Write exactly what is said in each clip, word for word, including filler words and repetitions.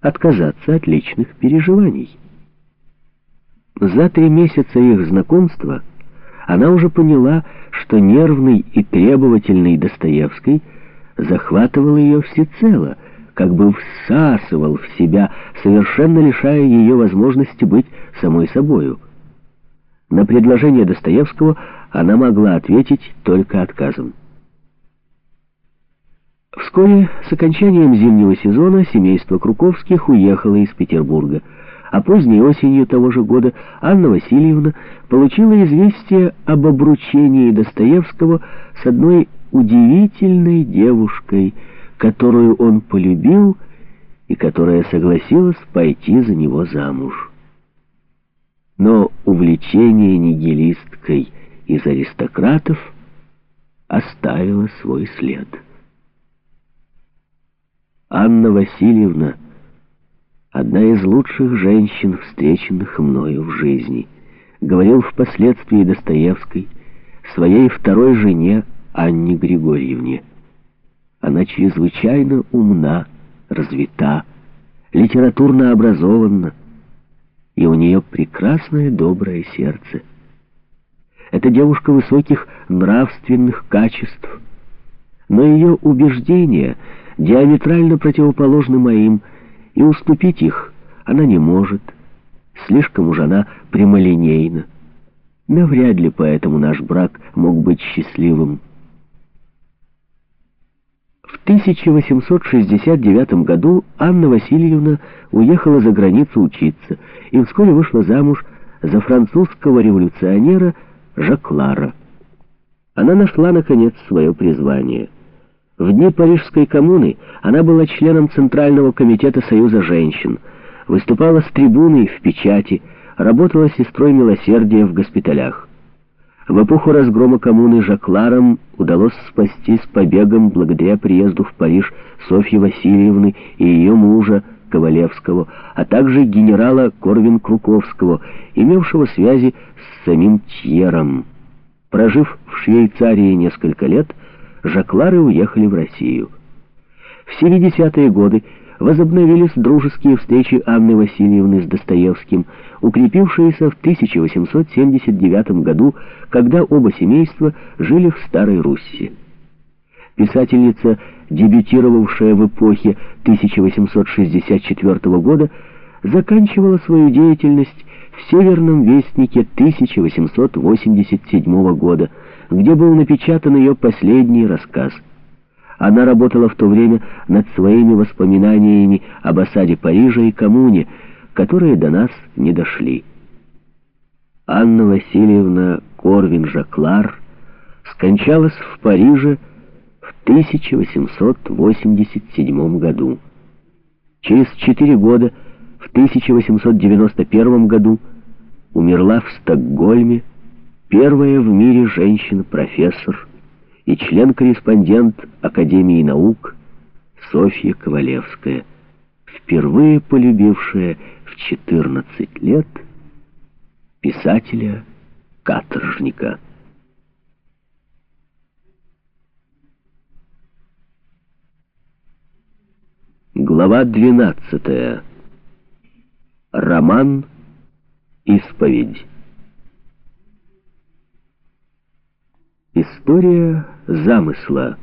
отказаться от личных переживаний. За три месяца их знакомства она уже поняла, что нервный и требовательный Достоевский захватывал ее всецело, как бы всасывал в себя, совершенно лишая ее возможности быть самой собою. На предложение Достоевского она могла ответить только отказом. Вскоре с окончанием зимнего сезона семейство Круковских уехало из Петербурга, а поздней осенью того же года Анна Васильевна получила известие об обручении Достоевского с одной удивительной девушкой, которую он полюбил и которая согласилась пойти за него замуж. Но увлечение нигилисткой из аристократов оставило свой след. Анна Васильевна — одна из лучших женщин, встреченных мною в жизни, говорил впоследствии Достоевский своей второй жене Анне Григорьевне. Она чрезвычайно умна, развита, литературно образована, и у нее прекрасное доброе сердце. Это девушка высоких нравственных качеств, но ее убеждения диаметрально противоположны моим, и уступить их она не может. Слишком уж она прямолинейна. Навряд ли поэтому наш брак мог быть счастливым. В тысяча восемьсот шестьдесят девятом году Анна Васильевна уехала за границу учиться и вскоре вышла замуж за французского революционера Жаклара. Она нашла, наконец, свое призвание. В дни Парижской коммуны она была членом Центрального комитета Союза женщин, выступала с трибуной в печати, работала сестрой милосердия в госпиталях. В эпоху разгрома коммуны Жакларом удалось спастись побегом благодаря приезду в Париж Софьи Васильевны и ее мужа Ковалевского, а также генерала Корвин-Круковского, имевшего связи с самим Тьером. Прожив в Швейцарии несколько лет, Жаклары уехали в Россию. В семидесятые годы возобновились дружеские встречи Анны Васильевны с Достоевским, укрепившиеся в тысяча восемьсот семьдесят девятом году, когда оба семейства жили в Старой Русси. Писательница, дебютировавшая в эпохе тысяча восемьсот шестьдесят четвёртого года, заканчивала свою деятельность в «Северном вестнике» тысяча восемьсот восемьдесят седьмого года, где был напечатан ее последний рассказ. Она работала в то время над своими воспоминаниями об осаде Парижа и коммуне, которые до нас не дошли. Анна Васильевна Корвин-Жаклар скончалась в Париже в тысяча восемьсот восемьдесят седьмом году. Через четыре года, в тысяча восемьсот девяносто первом году, умерла в Стокгольме первая в мире женщина-профессор и член-корреспондент Академии наук Софья Ковалевская, впервые полюбившая в четырнадцать лет писателя-каторжника. Глава двенадцатая. Роман «Исповедь». История замысла.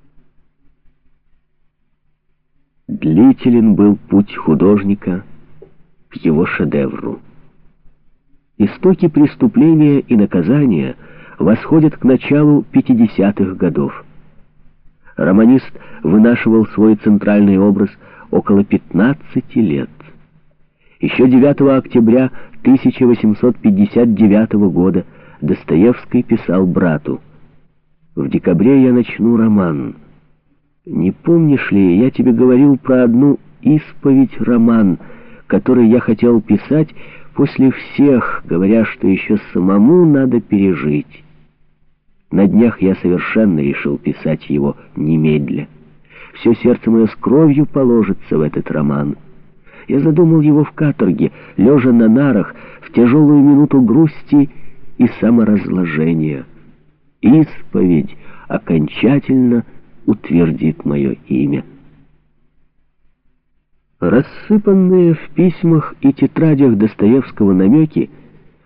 Длителен был путь художника к его шедевру. Истоки преступления и наказания восходят к началу пятидесятых годов. Романист вынашивал свой центральный образ около пятнадцати лет. Еще девятого октября тысяча восемьсот пятьдесят девятого года Достоевский писал брату: «В декабре я начну роман. Не помнишь ли, я тебе говорил про одну исповедь-роман, который я хотел писать после всех, говоря, что еще самому надо пережить. На днях я совершенно решил писать его немедля. Все сердце мое с кровью положится в этот роман. Я задумал его в каторге, лежа на нарах, в тяжелую минуту грусти и саморазложения. Исповедь окончательно утвердит мое имя». Рассыпанные в письмах и тетрадях Достоевского намеки